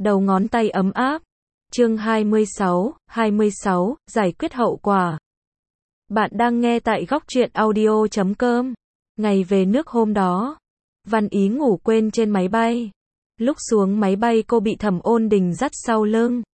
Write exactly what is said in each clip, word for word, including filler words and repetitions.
đầu ngón tay ấm áp. Chương hai mươi sáu, hai mươi sáu, giải quyết hậu quả. Bạn đang nghe tại góc truyện audio chấm com. Ngày về nước hôm đó, Văn Ý ngủ quên trên máy bay. Lúc xuống máy bay cô bị Thẩm Ôn Đình dắt sau lưng.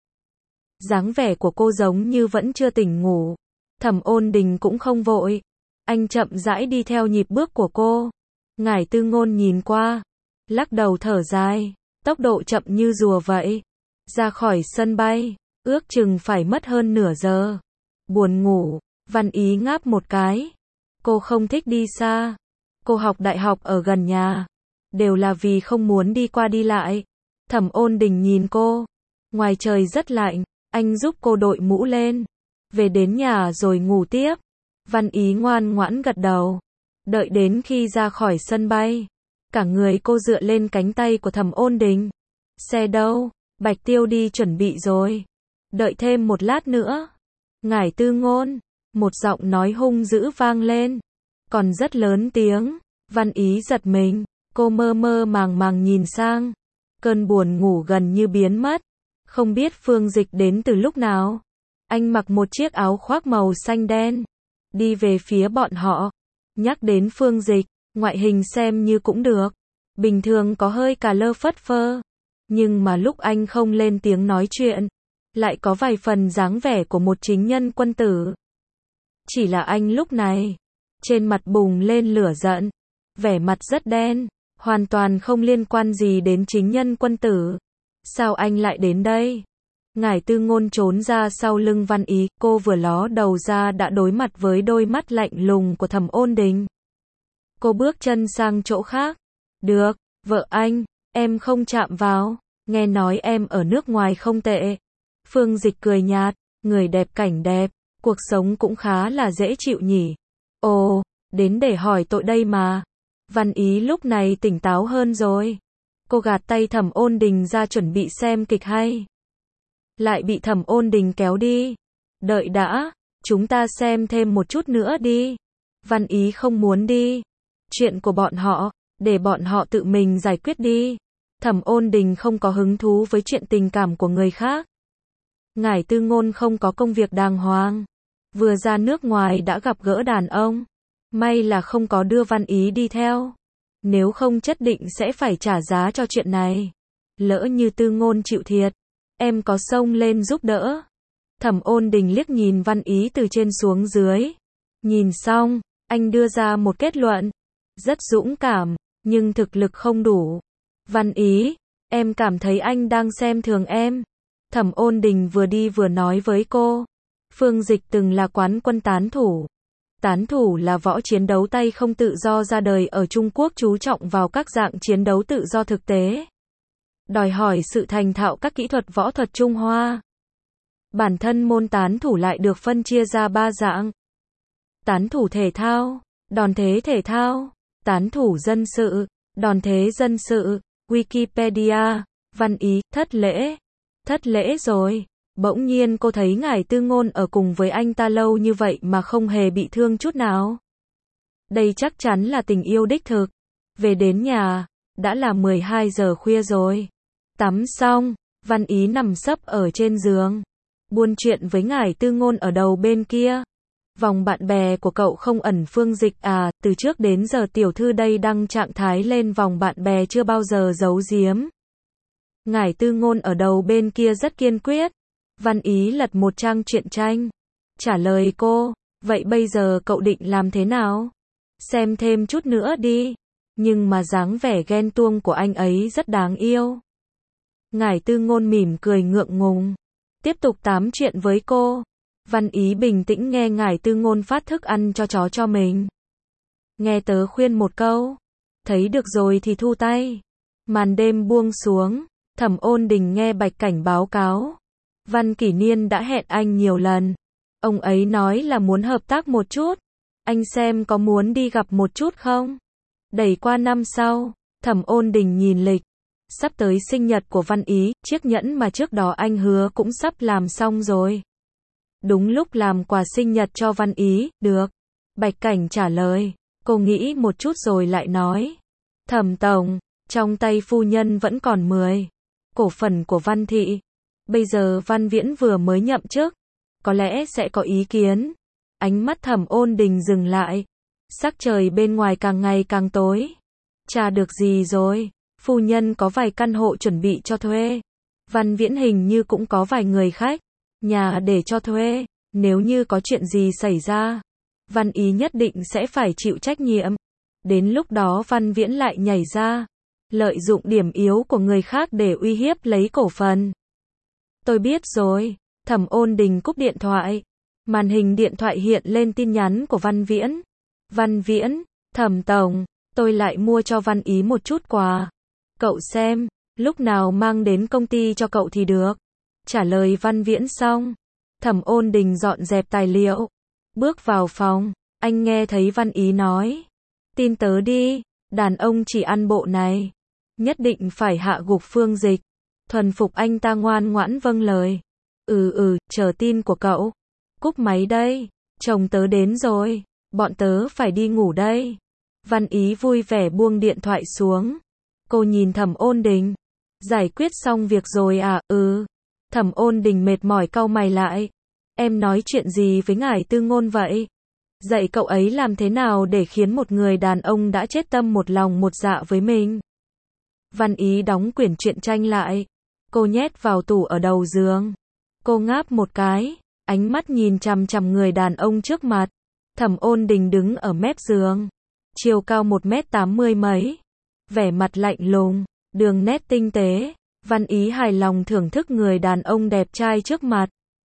Dáng vẻ của cô giống như vẫn chưa tỉnh ngủ. Thẩm Ôn Đình cũng không vội. Anh chậm rãi đi theo nhịp bước của cô. Ngải Tư Ngôn nhìn qua, lắc đầu thở dài, tốc độ chậm như rùa vậy. Ra khỏi sân bay, ước chừng phải mất hơn nửa giờ. Buồn ngủ, Văn Ý ngáp một cái. Cô không thích đi xa. Cô học đại học ở gần nhà. Đều là vì không muốn đi qua đi lại. Thẩm Ôn Đình nhìn cô. Ngoài trời rất lạnh, anh giúp cô đội mũ lên. Về đến nhà rồi ngủ tiếp. Văn Ý ngoan ngoãn gật đầu. Đợi đến khi ra khỏi sân bay, cả người cô dựa lên cánh tay của Thẩm Ôn Đình. Xe đâu? Bạch Tiêu đi chuẩn bị rồi. Đợi thêm một lát nữa. Ngải Tư Ngôn, một giọng nói hung dữ vang lên. Còn rất lớn tiếng. Văn Ý giật mình. Cô mơ mơ màng màng nhìn sang. Cơn buồn ngủ gần như biến mất. Không biết Phương Dịch đến từ lúc nào. Anh mặc một chiếc áo khoác màu xanh đen. Đi về phía bọn họ. Nhắc đến Phương Dịch, ngoại hình xem như cũng được. Bình thường có hơi cà lơ phất phơ. Nhưng mà lúc anh không lên tiếng nói chuyện, lại có vài phần dáng vẻ của một chính nhân quân tử. Chỉ là anh lúc này, trên mặt bùng lên lửa giận. Vẻ mặt rất đen, hoàn toàn không liên quan gì đến chính nhân quân tử. Sao anh lại đến đây? Ngải Tư Ngôn trốn ra sau lưng Văn Ý, cô vừa ló đầu ra đã đối mặt với đôi mắt lạnh lùng của Thẩm Ôn Đình. Cô bước chân sang chỗ khác. Được, vợ anh, em không chạm vào, nghe nói em ở nước ngoài không tệ. Phương Dịch cười nhạt, người đẹp cảnh đẹp, cuộc sống cũng khá là dễ chịu nhỉ. Ồ, đến để hỏi tội đây mà. Văn Ý lúc này tỉnh táo hơn rồi. Cô gạt tay Thẩm Ôn Đình ra chuẩn bị xem kịch hay. Lại bị Thẩm Ôn Đình kéo đi. Đợi đã, chúng ta xem thêm một chút nữa đi. Văn Ý không muốn đi. Chuyện của bọn họ, để bọn họ tự mình giải quyết đi. Thẩm Ôn Đình không có hứng thú với chuyện tình cảm của người khác. Ngải Tư Ngôn không có công việc đàng hoàng. Vừa ra nước ngoài đã gặp gỡ đàn ông. May là không có đưa Văn Ý đi theo. Nếu không nhất định sẽ phải trả giá cho chuyện này. Lỡ như Tư Ngôn chịu thiệt, em có xông lên giúp đỡ. Thẩm Ôn Đình liếc nhìn Văn Ý từ trên xuống dưới. Nhìn xong, anh đưa ra một kết luận. Rất dũng cảm, nhưng thực lực không đủ. Văn Ý, em cảm thấy anh đang xem thường em. Thẩm Ôn Đình vừa đi vừa nói với cô. Phương Dịch từng là quán quân tán thủ. Tán thủ là võ chiến đấu tay không tự do ra đời ở Trung Quốc, chú trọng vào các dạng chiến đấu tự do thực tế. Đòi hỏi sự thành thạo các kỹ thuật võ thuật Trung Hoa. Bản thân môn tán thủ lại được phân chia ra ba dạng. Tán thủ thể thao, đòn thế thể thao, tán thủ dân sự, đòn thế dân sự. Wikipedia, Văn Ý, thất lễ. Thất lễ rồi. Bỗng nhiên cô thấy Ngải Tư Ngôn ở cùng với anh ta lâu như vậy mà không hề bị thương chút nào. Đây chắc chắn là tình yêu đích thực. Về đến nhà, đã là mười hai giờ khuya rồi. Tắm xong, Văn Ý nằm sấp ở trên giường. Buôn chuyện với Ngải Tư Ngôn ở đầu bên kia. Vòng bạn bè của cậu không ẩn Phương Dịch à, từ trước đến giờ tiểu thư đây đăng trạng thái lên vòng bạn bè chưa bao giờ giấu giếm. Ngải Tư Ngôn ở đầu bên kia rất kiên quyết. Văn Ý lật một trang truyện tranh. Trả lời cô, vậy bây giờ cậu định làm thế nào? Xem thêm chút nữa đi. Nhưng mà dáng vẻ ghen tuông của anh ấy rất đáng yêu. Ngải Tư Ngôn mỉm cười ngượng ngùng. Tiếp tục tám chuyện với cô. Văn Ý bình tĩnh nghe Ngải Tư Ngôn phát thức ăn cho chó cho mình. Nghe tớ khuyên một câu. Thấy được rồi thì thu tay. Màn đêm buông xuống. Thẩm Ôn Đình nghe Bạch Cảnh báo cáo. Văn Kỷ Niên đã hẹn anh nhiều lần. Ông ấy nói là muốn hợp tác một chút. Anh xem có muốn đi gặp một chút không? Đẩy qua năm sau. Thẩm Ôn Đình nhìn lịch. Sắp tới sinh nhật của Văn Ý, chiếc nhẫn mà trước đó anh hứa cũng sắp làm xong rồi. Đúng lúc làm quà sinh nhật cho Văn Ý, được. Bạch Cảnh trả lời. Cô nghĩ một chút rồi lại nói. Thẩm tổng, trong tay phu nhân vẫn còn mười. cổ phần của Văn Thị. Bây giờ Văn Viễn vừa mới nhậm chức, có lẽ sẽ có ý kiến. Ánh mắt Thẩm Ôn Đình dừng lại. Sắc trời bên ngoài càng ngày càng tối. Tra được gì rồi? Phu nhân có vài căn hộ chuẩn bị cho thuê. Văn Viễn hình như cũng có vài người khách nhà để cho thuê. Nếu như có chuyện gì xảy ra, Văn Ý nhất định sẽ phải chịu trách nhiệm. Đến lúc đó Văn Viễn lại nhảy ra, lợi dụng điểm yếu của người khác để uy hiếp lấy cổ phần. Tôi biết rồi. Thẩm Ôn Đình cúp điện thoại. Màn hình điện thoại hiện lên tin nhắn của Văn Viễn. Văn Viễn, Thẩm tổng, tôi lại mua cho Văn Ý một chút quà. Cậu xem, lúc nào mang đến công ty cho cậu thì được. Trả lời Văn Viễn xong, Thẩm Ôn Đình dọn dẹp tài liệu, bước vào phòng. Anh nghe thấy Văn Ý nói, tin tớ đi, đàn ông chỉ ăn bộ này, nhất định phải hạ gục Phương Dịch. Thuần phục anh ta ngoan ngoãn vâng lời. Ừ ừ, chờ tin của cậu. Cúp máy đây, chồng tớ đến rồi, bọn tớ phải đi ngủ đây. Văn Ý vui vẻ buông điện thoại xuống. Cô nhìn Thẩm Ôn Đình. Giải quyết xong việc rồi à? Ừ. Thẩm Ôn Đình mệt mỏi cau mày lại. Em nói chuyện gì với ngải Tư Ngôn vậy? Dạy cậu ấy làm thế nào để khiến một người đàn ông đã chết tâm một lòng một dạ với mình? Văn Ý đóng quyển truyện tranh lại. Cô nhét vào tủ ở đầu giường. Cô ngáp một cái, ánh mắt nhìn chằm chằm người đàn ông trước mặt. Thẩm Ôn Đình đứng ở mép giường. Chiều cao một mét tám mươi mấy. Vẻ mặt lạnh lùng, đường nét tinh tế. Văn Ý hài lòng thưởng thức người đàn ông đẹp trai trước mặt.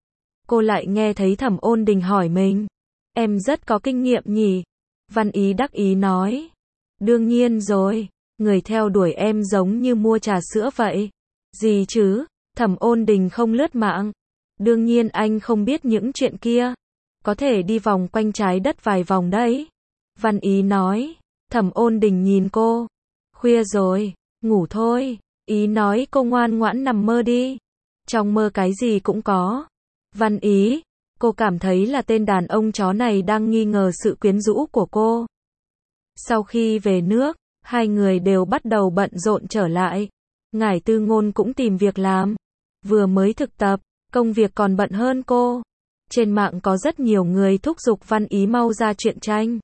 Cô lại nghe thấy Thẩm Ôn Đình hỏi mình. Em rất có kinh nghiệm nhỉ? Văn Ý đắc ý nói. Đương nhiên rồi, người theo đuổi em giống như mua trà sữa vậy. Gì chứ? Thẩm Ôn Đình không lướt mạng. Đương nhiên anh không biết những chuyện kia. Có thể đi vòng quanh trái đất vài vòng đấy. Văn Ý nói. Thẩm Ôn Đình nhìn cô. Khuya rồi, ngủ thôi. Ý nói cô ngoan ngoãn nằm mơ đi. Trong mơ cái gì cũng có. Văn Ý, cô cảm thấy là tên đàn ông chó này đang nghi ngờ sự quyến rũ của cô. Sau khi về nước, hai người đều bắt đầu bận rộn trở lại. Ngải Tư Ngôn cũng tìm việc làm. Vừa mới thực tập, công việc còn bận hơn cô. Trên mạng có rất nhiều người thúc giục Văn Ý mau ra truyện tranh.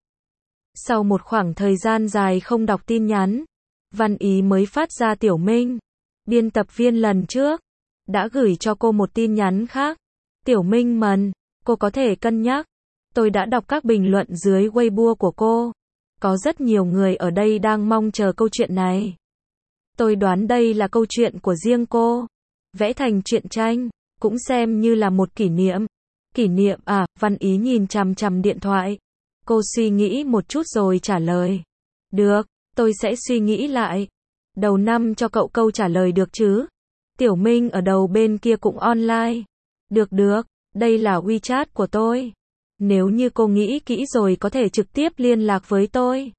Sau một khoảng thời gian dài không đọc tin nhắn, Văn Ý mới phát ra Tiểu Minh. Biên tập viên lần trước đã gửi cho cô một tin nhắn khác. Tiểu Minh mần, cô có thể cân nhắc. Tôi đã đọc các bình luận dưới Weibo của cô. Có rất nhiều người ở đây đang mong chờ câu chuyện này. Tôi đoán đây là câu chuyện của riêng cô. Vẽ thành truyện tranh, cũng xem như là một kỷ niệm. Kỷ niệm à? Văn Ý nhìn chằm chằm điện thoại. Cô suy nghĩ một chút rồi trả lời. Được, tôi sẽ suy nghĩ lại. Đầu năm cho cậu câu trả lời được chứ? Tiểu Minh ở đầu bên kia cũng online. Được được, đây là WeChat của tôi. Nếu như cô nghĩ kỹ rồi có thể trực tiếp liên lạc với tôi.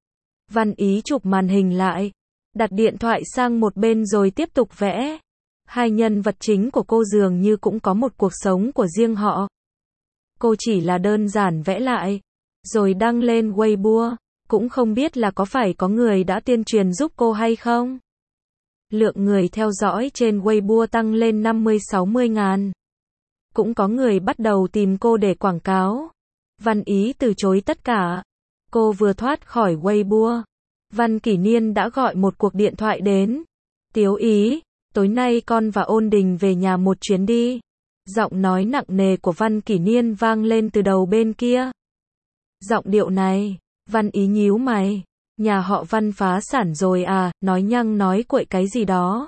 Văn Ý chụp màn hình lại, đặt điện thoại sang một bên rồi tiếp tục vẽ. Hai nhân vật chính của cô dường như cũng có một cuộc sống của riêng họ. Cô chỉ là đơn giản vẽ lại, rồi đăng lên Weibo, cũng không biết là có phải có người đã tuyên truyền giúp cô hay không. Lượng người theo dõi trên Weibo tăng lên năm mươi sáu mươi ngàn. Cũng có người bắt đầu tìm cô để quảng cáo. Văn Ý từ chối tất cả. Cô vừa thoát khỏi Weibo, Văn Kỷ Niên đã gọi một cuộc điện thoại đến. Tiếu Ý, tối nay con và Ôn Đình về nhà một chuyến đi. Giọng nói nặng nề của Văn Kỷ Niên vang lên từ đầu bên kia. Giọng điệu này, Văn Ý nhíu mày. Nhà họ Văn phá sản rồi à? Nói nhăng nói quậy cái gì đó.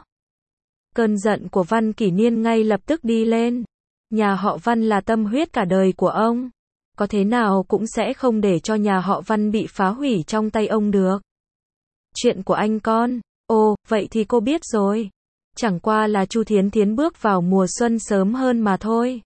Cơn giận của Văn Kỷ Niên ngay lập tức đi lên. Nhà họ Văn là tâm huyết cả đời của ông. Có thế nào cũng sẽ không để cho nhà họ Văn bị phá hủy trong tay ông được. Chuyện của anh con. Ồ, vậy thì cô biết rồi. Chẳng qua là Chu Thiến Thiến bước vào mùa xuân sớm hơn mà thôi.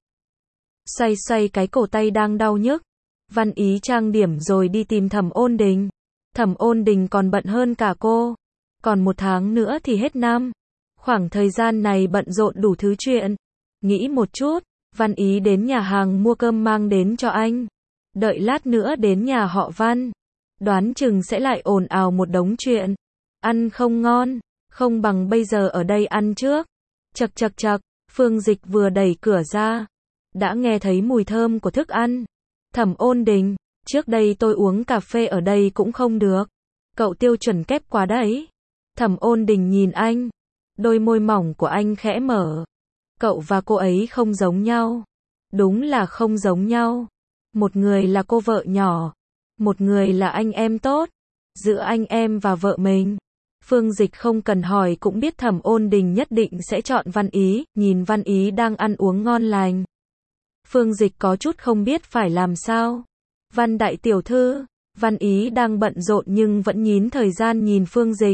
Xoay xoay cái cổ tay đang đau nhức. Văn Ý trang điểm rồi đi tìm Thẩm Ôn Đình. Thẩm Ôn Đình còn bận hơn cả cô. Còn một tháng nữa thì hết năm. Khoảng thời gian này bận rộn đủ thứ chuyện. Nghĩ một chút, Văn Ý đến nhà hàng mua cơm mang đến cho anh. Đợi lát nữa đến nhà họ Văn. Đoán chừng sẽ lại ồn ào một đống chuyện. Ăn không ngon, không bằng bây giờ ở đây ăn trước. Chậc chậc chậc, Phương Dịch vừa đẩy cửa ra, đã nghe thấy mùi thơm của thức ăn. Thẩm Ôn Đình, trước đây tôi uống cà phê ở đây cũng không được. Cậu tiêu chuẩn kép quá đấy. Thẩm Ôn Đình nhìn anh, đôi môi mỏng của anh khẽ mở. Cậu và cô ấy không giống nhau. Đúng là không giống nhau. Một người là cô vợ nhỏ, một người là anh em tốt. Giữa anh em và vợ mình, Phương Dịch không cần hỏi cũng biết Thẩm Ôn Đình nhất định sẽ chọn Văn Ý, nhìn Văn Ý đang ăn uống ngon lành. Phương Dịch có chút không biết phải làm sao. Văn đại tiểu thư, Văn Ý đang bận rộn nhưng vẫn nhín thời gian nhìn Phương Dịch.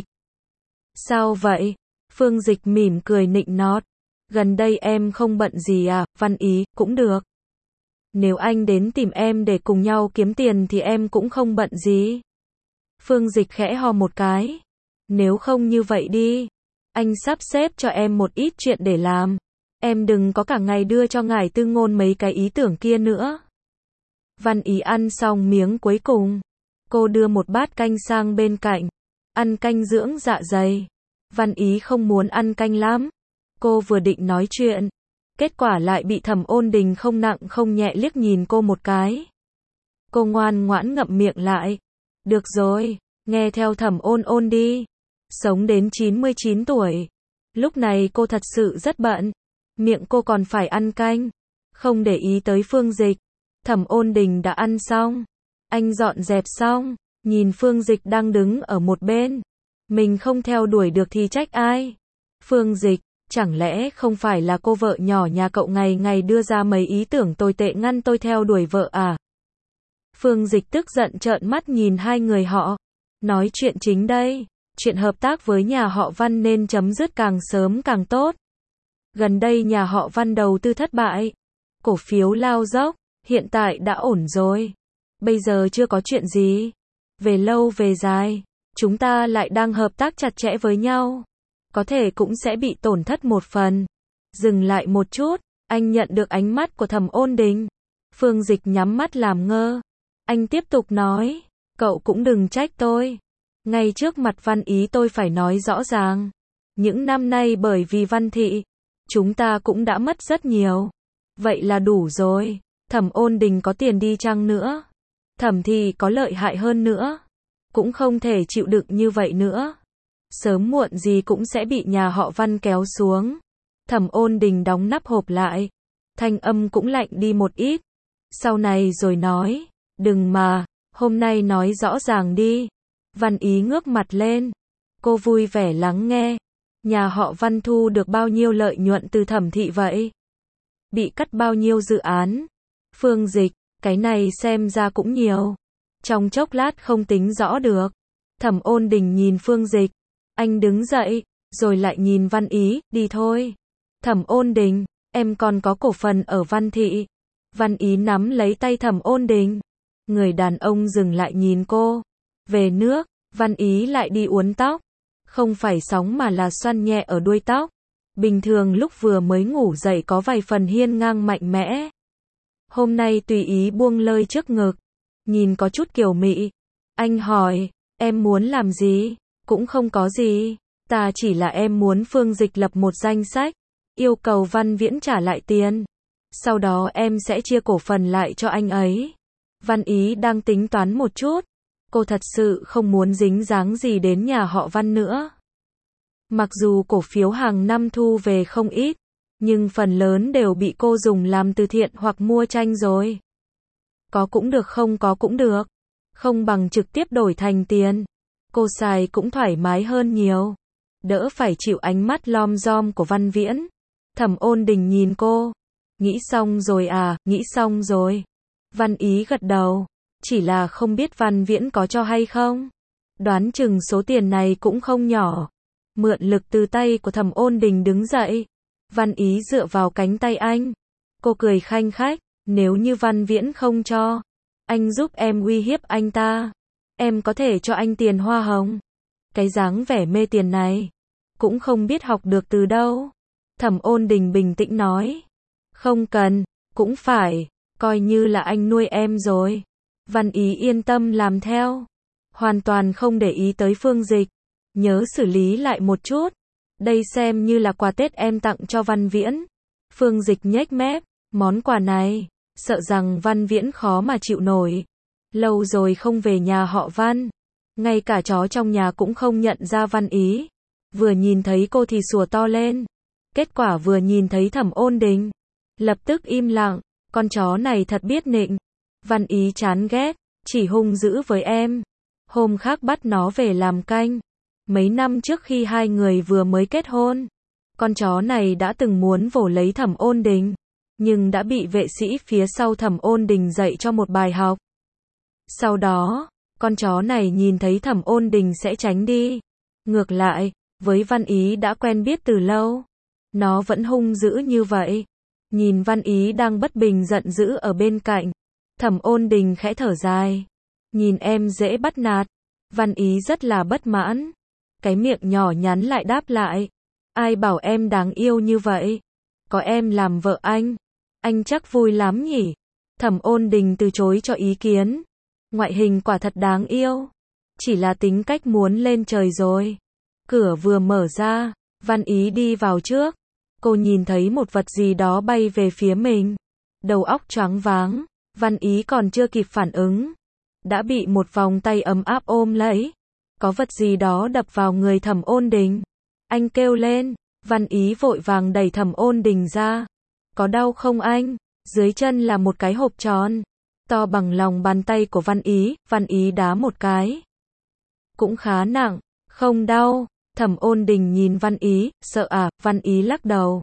Sao vậy? Phương Dịch mỉm cười nịnh nọt. Gần đây em không bận gì à? Văn Ý, cũng được. Nếu anh đến tìm em để cùng nhau kiếm tiền thì em cũng không bận gì. Phương Dịch khẽ ho một cái. Nếu không như vậy đi, anh sắp xếp cho em một ít chuyện để làm. Em đừng có cả ngày đưa cho ngài Tư Ngôn mấy cái ý tưởng kia nữa. Văn Ý ăn xong miếng cuối cùng, cô đưa một bát canh sang bên cạnh. Ăn canh dưỡng dạ dày. Văn Ý không muốn ăn canh lắm. Cô vừa định nói chuyện, kết quả lại bị Thẩm Ôn Đình không nặng không nhẹ liếc nhìn cô một cái. Cô ngoan ngoãn ngậm miệng lại. Được rồi, nghe theo Thẩm Ôn Ôn đi. Sống đến chín mươi chín tuổi. Lúc này cô thật sự rất bận. Miệng cô còn phải ăn canh. Không để ý tới Phương Dịch. Thẩm Ôn Đình đã ăn xong. Anh dọn dẹp xong, nhìn Phương Dịch đang đứng ở một bên. Mình không theo đuổi được thì trách ai? Phương Dịch, chẳng lẽ không phải là cô vợ nhỏ nhà cậu ngày ngày đưa ra mấy ý tưởng tồi tệ ngăn tôi theo đuổi vợ à? Phương Dịch tức giận trợn mắt nhìn hai người họ. Nói chuyện chính đây. Chuyện hợp tác với nhà họ Văn nên chấm dứt càng sớm càng tốt. Gần đây nhà họ Văn đầu tư thất bại. Cổ phiếu lao dốc. Hiện tại đã ổn rồi. Bây giờ chưa có chuyện gì. Về lâu về dài, chúng ta lại đang hợp tác chặt chẽ với nhau. Có thể cũng sẽ bị tổn thất một phần. Dừng lại một chút, anh nhận được ánh mắt của Thẩm Ôn Đình. Phương Dịch nhắm mắt làm ngơ. Anh tiếp tục nói, cậu cũng đừng trách tôi. Ngay trước mặt Văn Ý tôi phải nói rõ ràng. Những năm nay bởi vì Văn Thị, chúng ta cũng đã mất rất nhiều. Vậy là đủ rồi. Thẩm Ôn Đình có tiền đi chăng nữa, Thẩm Thị có lợi hại hơn nữa, cũng không thể chịu đựng như vậy nữa. Sớm muộn gì cũng sẽ bị nhà họ Văn kéo xuống. Thẩm Ôn Đình đóng nắp hộp lại. Thanh âm cũng lạnh đi một ít. Sau này rồi nói. Đừng mà, hôm nay nói rõ ràng đi. Văn Ý ngước mặt lên. Cô vui vẻ lắng nghe. Nhà họ Văn thu được bao nhiêu lợi nhuận từ Thẩm Thị vậy? Bị cắt bao nhiêu dự án? Phương Dịch, cái này xem ra cũng nhiều. Trong chốc lát không tính rõ được. Thẩm Ôn Đình nhìn Phương Dịch. Anh đứng dậy, rồi lại nhìn Văn Ý, đi thôi. Thẩm Ôn Đình, em còn có cổ phần ở Văn Thị. Văn Ý nắm lấy tay Thẩm Ôn Đình. Người đàn ông dừng lại nhìn cô. Về nước, Văn Ý lại đi uốn tóc. Không phải sóng mà là xoăn nhẹ ở đuôi tóc. Bình thường lúc vừa mới ngủ dậy có vài phần hiên ngang mạnh mẽ. Hôm nay tùy ý buông lơi trước ngực. Nhìn có chút kiều mị. Anh hỏi, em muốn làm gì? Cũng không có gì. Ta chỉ là em muốn Phương Dịch lập một danh sách. Yêu cầu Văn Viễn trả lại tiền. Sau đó em sẽ chia cổ phần lại cho anh ấy. Văn Ý đang tính toán một chút. Cô thật sự không muốn dính dáng gì đến nhà họ Văn nữa. Mặc dù cổ phiếu hàng năm thu về không ít, nhưng phần lớn đều bị cô dùng làm từ thiện hoặc mua tranh rồi. Có cũng được không có cũng được. Không bằng trực tiếp đổi thành tiền. Cô xài cũng thoải mái hơn nhiều. Đỡ phải chịu ánh mắt lom rom của Văn Viễn. Thẩm Ôn Đình nhìn cô. Nghĩ xong rồi à, nghĩ xong rồi. Văn Ý gật đầu. Chỉ là không biết Văn Viễn có cho hay không. Đoán chừng số tiền này cũng không nhỏ. Mượn lực từ tay của Thẩm Ôn Đình đứng dậy. Văn Ý dựa vào cánh tay anh. Cô cười khanh khách. Nếu như Văn Viễn không cho, anh giúp em uy hiếp anh ta. Em có thể cho anh tiền hoa hồng. Cái dáng vẻ mê tiền này, cũng không biết học được từ đâu. Thẩm Ôn Đình bình tĩnh nói. Không cần, cũng phải, coi như là anh nuôi em rồi. Văn Ý yên tâm làm theo. Hoàn toàn không để ý tới Phương Dịch. Nhớ xử lý lại một chút. Đây xem như là quà Tết em tặng cho Văn Viễn. Phương Dịch nhếch mép, món quà này, sợ rằng Văn Viễn khó mà chịu nổi. Lâu rồi không về nhà họ Văn, ngay cả chó trong nhà cũng không nhận ra Văn Ý. Vừa nhìn thấy cô thì sủa to lên. Kết quả vừa nhìn thấy Thẩm Ôn Đình, lập tức im lặng, con chó này thật biết nịnh. Văn Ý chán ghét, chỉ hung dữ với em. Hôm khác bắt nó về làm canh. Mấy năm trước khi hai người vừa mới kết hôn, con chó này đã từng muốn vồ lấy Thẩm Ôn Đình, nhưng đã bị vệ sĩ phía sau Thẩm Ôn Đình dạy cho một bài học. Sau đó, con chó này nhìn thấy Thẩm Ôn Đình sẽ tránh đi. Ngược lại, với Văn Ý đã quen biết từ lâu, nó vẫn hung dữ như vậy. Nhìn Văn Ý đang bất bình giận dữ ở bên cạnh, Thẩm Ôn Đình khẽ thở dài. Nhìn em dễ bắt nạt. Văn Ý rất là bất mãn. Cái miệng nhỏ nhắn lại đáp lại. Ai bảo em đáng yêu như vậy? Có em làm vợ anh, anh chắc vui lắm nhỉ? Thẩm Ôn Đình từ chối cho ý kiến. Ngoại hình quả thật đáng yêu, chỉ là tính cách muốn lên trời rồi. Cửa vừa mở ra, Văn Ý đi vào trước. Cô nhìn thấy một vật gì đó bay về phía mình. Đầu óc choáng váng, Văn Ý còn chưa kịp phản ứng, đã bị một vòng tay ấm áp ôm lấy. Có vật gì đó đập vào người Thẩm Ôn Đình. Anh kêu lên, Văn Ý vội vàng đẩy Thẩm Ôn Đình ra. Có đau không anh? Dưới chân là một cái hộp tròn, to bằng lòng bàn tay của Văn Ý. Văn Ý đá một cái. Cũng khá nặng. Không đau. Thẩm Ôn Đình nhìn Văn Ý, sợ à? Văn Ý lắc đầu.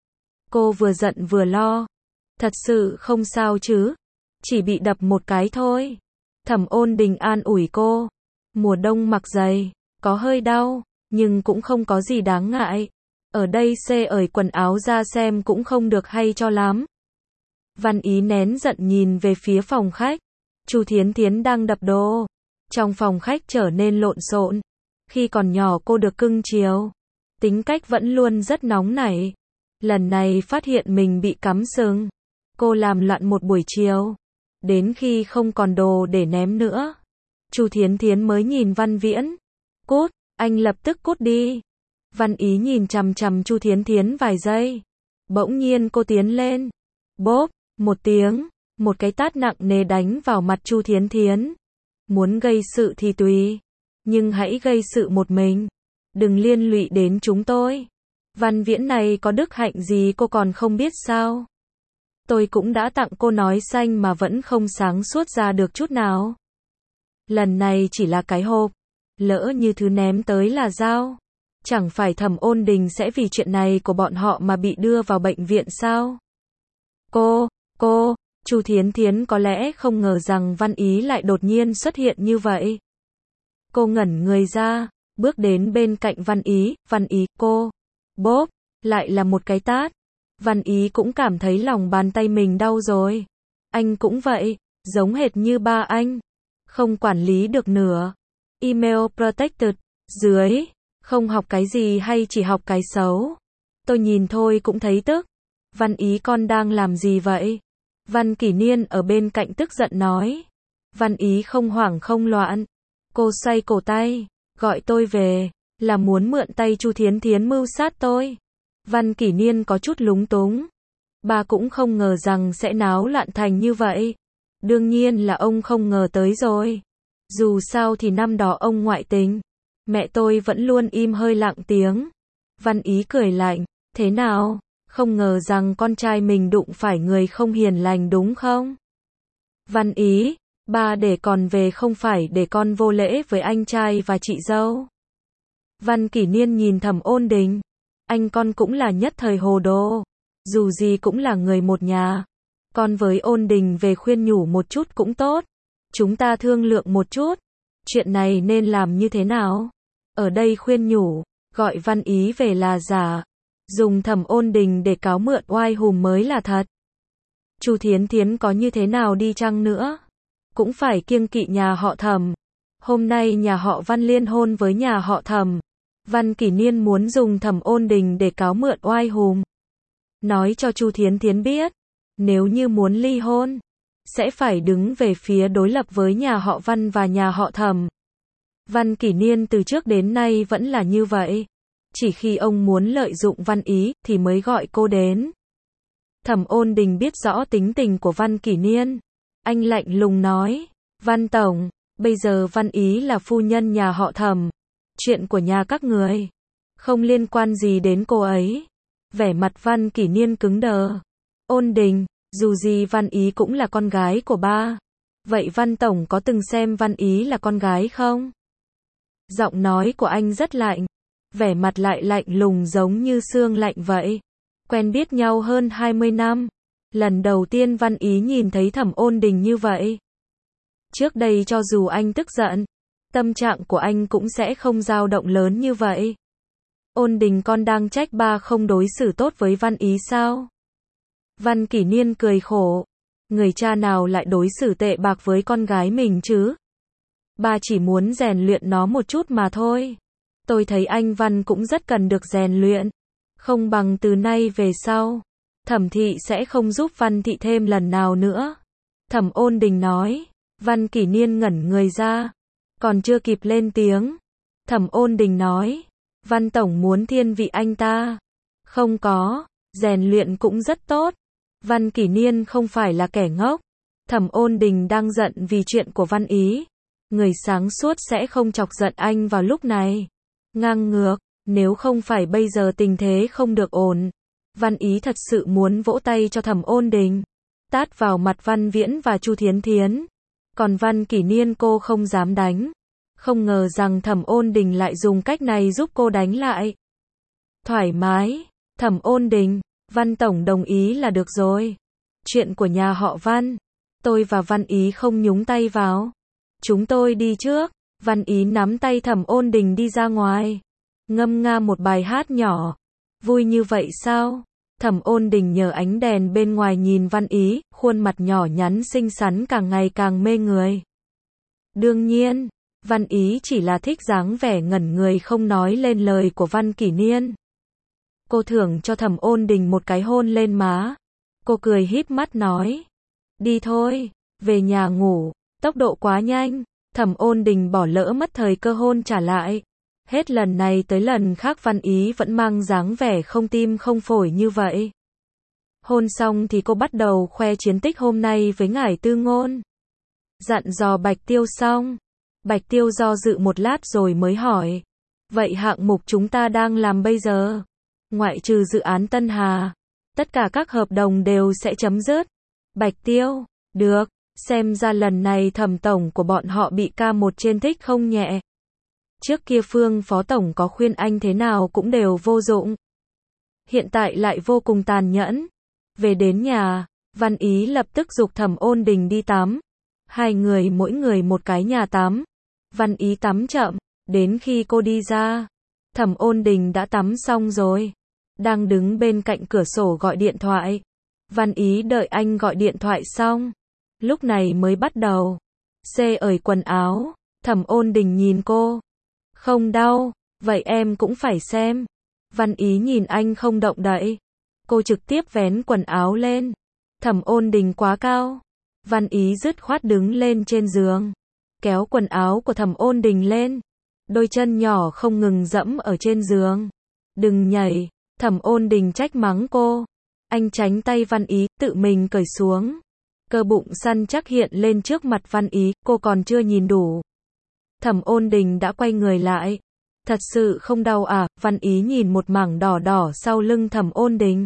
Cô vừa giận vừa lo. Thật sự không sao chứ? Chỉ bị đập một cái thôi. Thẩm Ôn Đình an ủi cô. Mùa đông mặc giày, có hơi đau, nhưng cũng không có gì đáng ngại. Ở đây xê ởi quần áo ra xem cũng không được hay cho lắm. Văn Ý nén giận nhìn về phía phòng khách. Chu Thiến Thiến đang đập đồ. Trong phòng khách trở nên lộn xộn. Khi còn nhỏ cô được cưng chiều, tính cách vẫn luôn rất nóng nảy. Lần này phát hiện mình bị cắm sừng, cô làm loạn một buổi chiều, đến khi không còn đồ để ném nữa. Chu Thiến Thiến mới nhìn Văn Viễn. Cút, anh lập tức cút đi. Văn Ý nhìn chằm chằm Chu Thiến Thiến vài giây. Bỗng nhiên cô tiến lên. Bốp, một tiếng, một cái tát nặng nề đánh vào mặt Chu Thiến Thiến. Muốn gây sự thì tùy, nhưng hãy gây sự một mình. Đừng liên lụy đến chúng tôi. Văn Viễn này có đức hạnh gì cô còn không biết sao? Tôi cũng đã tặng cô nói xanh mà vẫn không sáng suốt ra được chút nào. Lần này chỉ là cái hộp, lỡ như thứ ném tới là dao, chẳng phải Thẩm Ôn Đình sẽ vì chuyện này của bọn họ mà bị đưa vào bệnh viện sao? Cô, cô, Chu Thiến Thiến có lẽ không ngờ rằng Văn Ý lại đột nhiên xuất hiện như vậy. Cô ngẩn người ra, bước đến bên cạnh Văn Ý. Văn Ý, cô, bốp, lại là một cái tát. Văn Ý cũng cảm thấy lòng bàn tay mình đau rồi. Anh cũng vậy, giống hệt như ba anh. Không quản lý được nữa. Email protected. Dưới. Không học cái gì hay chỉ học cái xấu. Tôi nhìn thôi cũng thấy tức. Văn Ý con đang làm gì vậy? Văn Kỷ Niên ở bên cạnh tức giận nói. Văn Ý không hoảng không loạn. Cô xoay cổ tay. Gọi tôi về. Là muốn mượn tay Chu Thiến Thiến mưu sát tôi. Văn Kỷ Niên có chút lúng túng. Bà cũng không ngờ rằng sẽ náo loạn thành như vậy. Đương nhiên là ông không ngờ tới rồi. Dù sao thì năm đó ông ngoại tình. Mẹ tôi vẫn luôn im hơi lặng tiếng. Văn Ý cười lạnh. Thế nào? Không ngờ rằng con trai mình đụng phải người không hiền lành đúng không? Văn Ý, ba để con về không phải để con vô lễ với anh trai và chị dâu. Văn Kỷ Niên nhìn Thẩm Ôn Đình. Anh con cũng là nhất thời hồ đồ. Dù gì cũng là người một nhà. Con với Ôn Đình về khuyên nhủ một chút cũng tốt. Chúng ta thương lượng một chút. Chuyện này nên làm như thế nào? Ở đây khuyên nhủ, gọi Văn Ý về là giả. Dùng Thẩm Ôn Đình để cáo mượn oai hùm mới là thật. Chu Thiến Thiến có như thế nào đi chăng nữa, cũng phải kiêng kỵ nhà họ Thẩm. Hôm nay nhà họ Văn liên hôn với nhà họ Thẩm. Văn Kỷ Niên muốn dùng Thẩm Ôn Đình để cáo mượn oai hùm. Nói cho Chu Thiến Thiến biết, nếu như muốn ly hôn, sẽ phải đứng về phía đối lập với nhà họ Văn và nhà họ Thẩm. Văn Kỷ Niên từ trước đến nay vẫn là như vậy. Chỉ khi ông muốn lợi dụng Văn Ý, thì mới gọi cô đến. Thẩm Ôn Đình biết rõ tính tình của Văn Kỷ Niên. Anh lạnh lùng nói, Văn Tổng, bây giờ Văn Ý là phu nhân nhà họ Thẩm. Chuyện của nhà các người không liên quan gì đến cô ấy. Vẻ mặt Văn Kỷ Niên cứng đờ. Ôn Đình, dù gì Văn Ý cũng là con gái của ba. Vậy Văn Tổng có từng xem Văn Ý là con gái không? Giọng nói của anh rất lạnh. Vẻ mặt lại lạnh lùng giống như xương lạnh vậy. Quen biết nhau hơn hai mươi năm. Lần đầu tiên Văn Ý nhìn thấy Thẩm Ôn Đình như vậy. Trước đây cho dù anh tức giận, tâm trạng của anh cũng sẽ không dao động lớn như vậy. Ôn Đình, con đang trách ba không đối xử tốt với Văn Ý sao? Văn Kỷ Niên cười khổ. Người cha nào lại đối xử tệ bạc với con gái mình chứ? Ba chỉ muốn rèn luyện nó một chút mà thôi. Tôi thấy anh Văn cũng rất cần được rèn luyện. Không bằng từ nay về sau, Thẩm thị sẽ không giúp Văn thị thêm lần nào nữa. Thẩm Ôn Đình nói. Văn Kỷ Niên ngẩn người ra. Còn chưa kịp lên tiếng. Thẩm Ôn Đình nói. Văn Tổng muốn thiên vị anh ta. Không có, rèn luyện cũng rất tốt. Văn Kỷ Niên không phải là kẻ ngốc. Thẩm Ôn Đình đang giận vì chuyện của Văn Ý. Người sáng suốt sẽ không chọc giận anh vào lúc này. Ngang ngược, nếu không phải bây giờ tình thế không được ổn. Văn Ý thật sự muốn vỗ tay cho Thẩm Ôn Đình. Tát vào mặt Văn Viễn và Chu Thiến Thiến. Còn Văn Kỷ Niên cô không dám đánh. Không ngờ rằng Thẩm Ôn Đình lại dùng cách này giúp cô đánh lại. Thoải mái, Thẩm Ôn Đình, Văn Tổng đồng ý là được rồi. Chuyện của nhà họ Văn, tôi và Văn Ý không nhúng tay vào. Chúng tôi đi trước. Văn Ý nắm tay Thẩm Ôn Đình đi ra ngoài. Ngâm nga một bài hát nhỏ. Vui như vậy sao? Thẩm Ôn Đình nhờ ánh đèn bên ngoài nhìn Văn Ý, khuôn mặt nhỏ nhắn xinh xắn càng ngày càng mê người. Đương nhiên, Văn Ý chỉ là thích dáng vẻ ngẩn người không nói lên lời của Văn Kỷ Niên. Cô thưởng cho Thẩm Ôn Đình một cái hôn lên má. Cô cười híp mắt nói. Đi thôi, về nhà ngủ. Tốc độ quá nhanh. Thẩm Ôn Đình bỏ lỡ mất thời cơ hôn trả lại. Hết lần này tới lần khác Văn Ý vẫn mang dáng vẻ không tim không phổi như vậy. Hôn xong thì cô bắt đầu khoe chiến tích hôm nay với Ngải Tư Ngôn. Dặn dò Bạch Tiêu xong. Bạch Tiêu do dự một lát rồi mới hỏi. Vậy hạng mục chúng ta đang làm bây giờ? Ngoại trừ dự án Tân Hà, tất cả các hợp đồng đều sẽ chấm dứt. Bạch Tiêu, được, xem ra lần này Thẩm tổng của bọn họ bị ca một trên thích không nhẹ. Trước kia Phương Phó Tổng có khuyên anh thế nào cũng đều vô dụng. Hiện tại lại vô cùng tàn nhẫn. Về đến nhà, Văn Ý lập tức giục Thẩm Ôn Đình đi tắm. Hai người mỗi người một cái nhà tắm. Văn Ý tắm chậm, đến khi cô đi ra, Thẩm Ôn Đình đã tắm xong rồi. Đang đứng bên cạnh cửa sổ gọi điện thoại. Văn Ý đợi anh gọi điện thoại xong. Lúc này mới bắt đầu. Xê ởi quần áo. Thẩm Ôn Đình nhìn cô. Không đau, vậy em cũng phải xem. Văn Ý nhìn anh không động đậy. Cô trực tiếp vén quần áo lên. Thẩm Ôn Đình quá cao. Văn Ý dứt khoát đứng lên trên giường. Kéo quần áo của Thẩm Ôn Đình lên. Đôi chân nhỏ không ngừng dẫm ở trên giường. Đừng nhảy. Thẩm Ôn Đình trách mắng cô. Anh tránh tay Văn Ý, tự mình cởi xuống. Cơ bụng săn chắc hiện lên trước mặt Văn Ý, cô còn chưa nhìn đủ. Thẩm Ôn Đình đã quay người lại. Thật sự không đau à? Văn Ý nhìn một mảng đỏ đỏ sau lưng Thẩm Ôn Đình.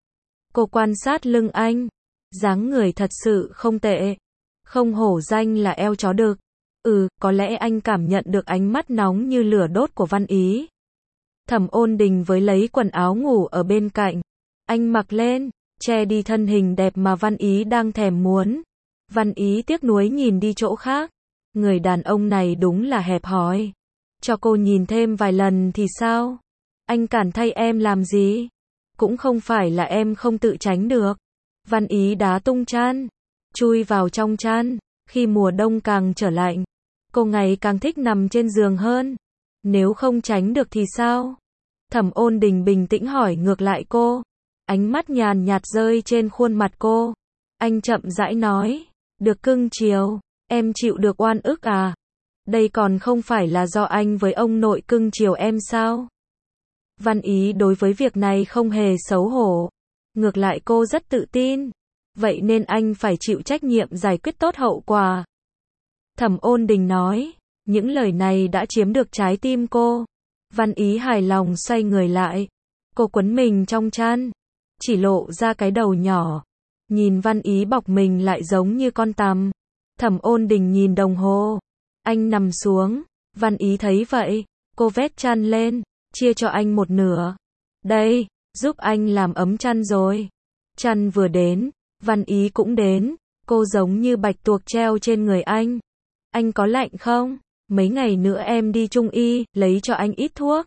Cô quan sát lưng anh. Dáng người thật sự không tệ. Không hổ danh là eo chó đực. Ừ, có lẽ anh cảm nhận được ánh mắt nóng như lửa đốt của Văn Ý. Thẩm Ôn Đình với lấy quần áo ngủ ở bên cạnh. Anh mặc lên, che đi thân hình đẹp mà Văn Ý đang thèm muốn. Văn Ý tiếc nuối nhìn đi chỗ khác. Người đàn ông này đúng là hẹp hòi. Cho cô nhìn thêm vài lần thì sao? Anh cản thay em làm gì? Cũng không phải là em không tự tránh được. Văn Ý đá tung chăn, chui vào trong chăn. Khi mùa đông càng trở lạnh, cô ngày càng thích nằm trên giường hơn. Nếu không tránh được thì sao? Thẩm Ôn Đình bình tĩnh hỏi ngược lại cô. Ánh mắt nhàn nhạt rơi trên khuôn mặt cô. Anh chậm rãi nói. Được cưng chiều, em chịu được oan ức à? Đây còn không phải là do anh với ông nội cưng chiều em sao? Văn Ý đối với việc này không hề xấu hổ. Ngược lại cô rất tự tin. Vậy nên anh phải chịu trách nhiệm giải quyết tốt hậu quả. Thẩm Ôn Đình nói. Những lời này đã chiếm được trái tim cô. Văn Ý hài lòng xoay người lại. Cô quấn mình trong chăn. Chỉ lộ ra cái đầu nhỏ. Nhìn Văn Ý bọc mình lại giống như con tằm. Thẩm Ôn Đình nhìn đồng hồ. Anh nằm xuống. Văn Ý thấy vậy. Cô vét chăn lên. Chia cho anh một nửa. Đây, giúp anh làm ấm chăn rồi. Chăn vừa đến. Văn Ý cũng đến. Cô giống như bạch tuộc treo trên người anh. Anh có lạnh không? Mấy ngày nữa em đi Trung Y, lấy cho anh ít thuốc.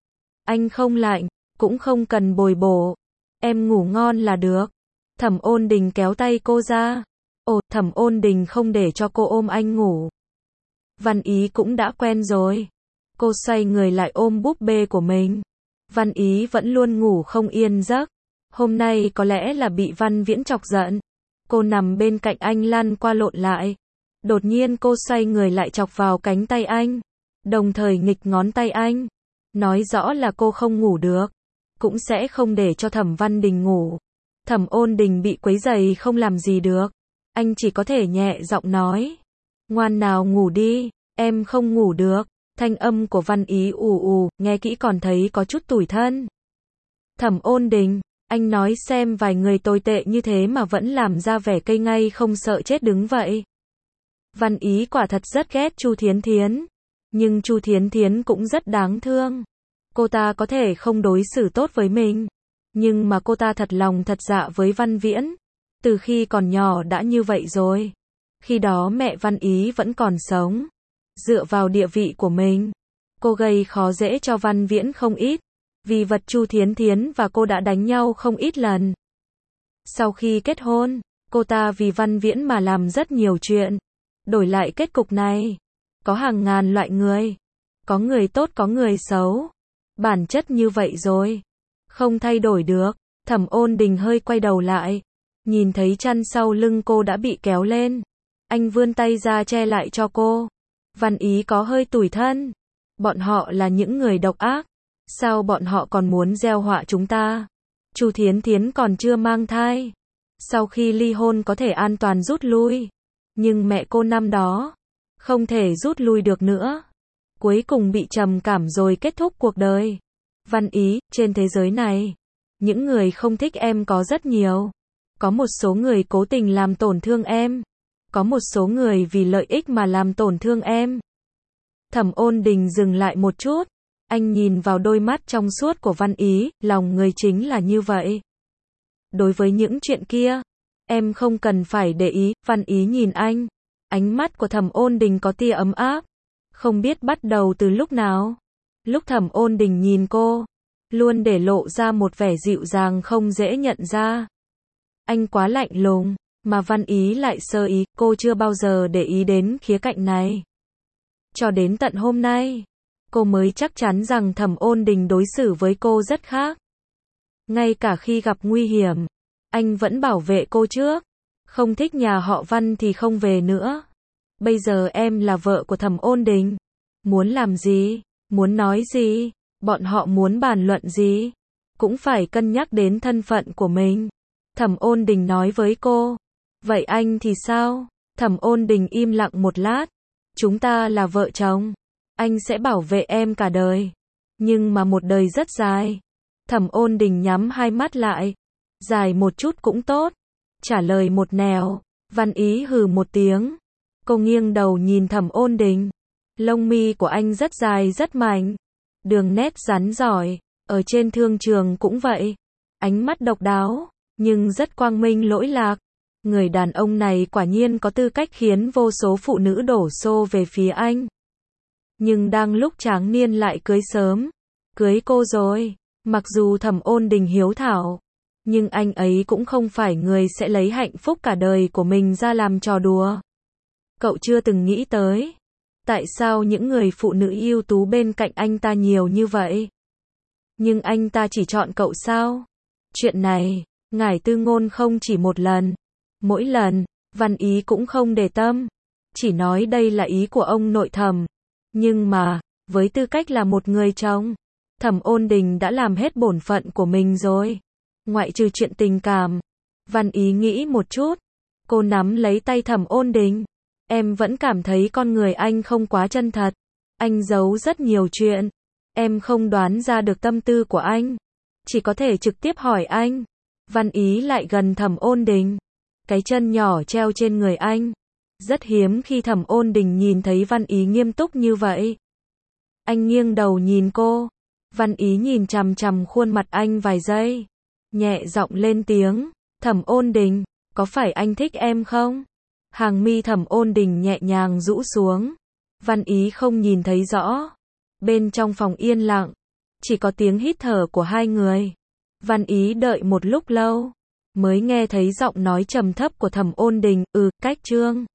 Anh không lạnh, cũng không cần bồi bổ. Em ngủ ngon là được. Thẩm Ôn Đình kéo tay cô ra. Ồ, Thẩm Ôn Đình không để cho cô ôm anh ngủ. Văn Ý cũng đã quen rồi. Cô xoay người lại ôm búp bê của mình. Văn Ý vẫn luôn ngủ không yên giấc. Hôm nay có lẽ là bị Văn Viễn chọc giận. Cô nằm bên cạnh anh lăn qua lộn lại. Đột nhiên cô xoay người lại chọc vào cánh tay anh. Đồng thời nghịch ngón tay anh. Nói rõ là cô không ngủ được. Cũng sẽ không để cho Thẩm Văn Đình ngủ. Thẩm Ôn Đình bị quấy rầy không làm gì được. Anh chỉ có thể nhẹ giọng nói. Ngoan nào ngủ đi, em không ngủ được. Thanh âm của Văn Ý ù ù, nghe kỹ còn thấy có chút tủi thân. Thẩm Ôn Đình, anh nói xem vài người tồi tệ như thế mà vẫn làm ra vẻ cây ngay không sợ chết đứng vậy. Văn Ý quả thật rất ghét Chu Thiến Thiến. Nhưng Chu Thiến Thiến cũng rất đáng thương. Cô ta có thể không đối xử tốt với mình. Nhưng mà cô ta thật lòng thật dạ với Văn Viễn. Từ khi còn nhỏ đã như vậy rồi. Khi đó mẹ Văn Ý vẫn còn sống. Dựa vào địa vị của mình, cô gây khó dễ cho Văn Viễn không ít. Vì vật Chu Thiến Thiến và cô đã đánh nhau không ít lần. Sau khi kết hôn, cô ta vì Văn Viễn mà làm rất nhiều chuyện. Đổi lại kết cục này. Có hàng ngàn loại người. Có người tốt có người xấu. Bản chất như vậy rồi. Không thay đổi được. Thẩm Ôn Đình hơi quay đầu lại. Nhìn thấy chăn sau lưng cô đã bị kéo lên. Anh vươn tay ra che lại cho cô. Văn Ý có hơi tủi thân. Bọn họ là những người độc ác. Sao bọn họ còn muốn gieo họa chúng ta? Chu Thiến Thiến còn chưa mang thai. Sau khi ly hôn có thể an toàn rút lui. Nhưng mẹ cô năm đó không thể rút lui được nữa. Cuối cùng bị trầm cảm rồi kết thúc cuộc đời. Văn Ý, trên thế giới này, những người không thích em có rất nhiều. Có một số người cố tình làm tổn thương em. Có một số người vì lợi ích mà làm tổn thương em. Thẩm Ôn Đình dừng lại một chút. Anh nhìn vào đôi mắt trong suốt của Văn Ý, lòng người chính là như vậy. Đối với những chuyện kia, em không cần phải để ý. Văn Ý nhìn anh. Ánh mắt của Thẩm Ôn Đình có tia ấm áp. Không biết bắt đầu từ lúc nào. Lúc Thẩm Ôn Đình nhìn cô, luôn để lộ ra một vẻ dịu dàng không dễ nhận ra. Anh quá lạnh lùng, mà Văn Ý lại sơ ý, cô chưa bao giờ để ý đến khía cạnh này. Cho đến tận hôm nay, cô mới chắc chắn rằng Thẩm Ôn Đình đối xử với cô rất khác. Ngay cả khi gặp nguy hiểm, anh vẫn bảo vệ cô trước. Không thích nhà họ Văn thì không về nữa. Bây giờ em là vợ của Thẩm Ôn Đình. Muốn làm gì, muốn nói gì, bọn họ muốn bàn luận gì, cũng phải cân nhắc đến thân phận của mình. Thẩm Ôn Đình nói với cô. Vậy anh thì sao? Thẩm Ôn Đình im lặng một lát. Chúng ta là vợ chồng. Anh sẽ bảo vệ em cả đời. Nhưng mà một đời rất dài. Thẩm Ôn Đình nhắm hai mắt lại. Dài một chút cũng tốt. Trả lời một nẻo. Văn Ý hừ một tiếng. Cô nghiêng đầu nhìn Thẩm Ôn Đình. Lông mi của anh rất dài rất mạnh. Đường nét rắn giỏi. Ở trên thương trường cũng vậy. Ánh mắt độc đáo. Nhưng rất quang minh lỗi lạc. Người đàn ông này quả nhiên có tư cách khiến vô số phụ nữ đổ xô về phía anh. Nhưng đang lúc tráng niên lại cưới sớm. Cưới cô rồi. Mặc dù Thẩm Ôn Đình hiếu thảo. Nhưng anh ấy cũng không phải người sẽ lấy hạnh phúc cả đời của mình ra làm trò đùa. Cậu chưa từng nghĩ tới. Tại sao những người phụ nữ ưu tú bên cạnh anh ta nhiều như vậy? Nhưng anh ta chỉ chọn cậu sao? Chuyện này, Ngải Tư Ngôn không chỉ một lần. Mỗi lần, Văn Ý cũng không để tâm. Chỉ nói đây là ý của ông nội thẩm. Nhưng mà, với tư cách là một người chồng, Thẩm Ôn Đình đã làm hết bổn phận của mình rồi. Ngoại trừ chuyện tình cảm. Văn Ý nghĩ một chút. Cô nắm lấy tay Thẩm Ôn Đình. Em vẫn cảm thấy con người anh không quá chân thật. Anh giấu rất nhiều chuyện. Em không đoán ra được tâm tư của anh. Chỉ có thể trực tiếp hỏi anh. Văn Ý lại gần Thẩm Ôn Đình. Cái chân nhỏ treo trên người anh. Rất hiếm khi Thẩm Ôn Đình nhìn thấy Văn Ý nghiêm túc như vậy. Anh nghiêng đầu nhìn cô. Văn Ý nhìn chằm chằm khuôn mặt anh vài giây. Nhẹ giọng lên tiếng. Thẩm Ôn Đình, có phải anh thích em không? Hàng mi Thẩm Ôn Đình nhẹ nhàng rũ xuống. Văn Ý không nhìn thấy rõ. Bên trong phòng yên lặng. Chỉ có tiếng hít thở của hai người. Văn Ý đợi một lúc lâu. Mới nghe thấy giọng nói trầm thấp của Thẩm Ôn Đình. Ừ, cách Trương.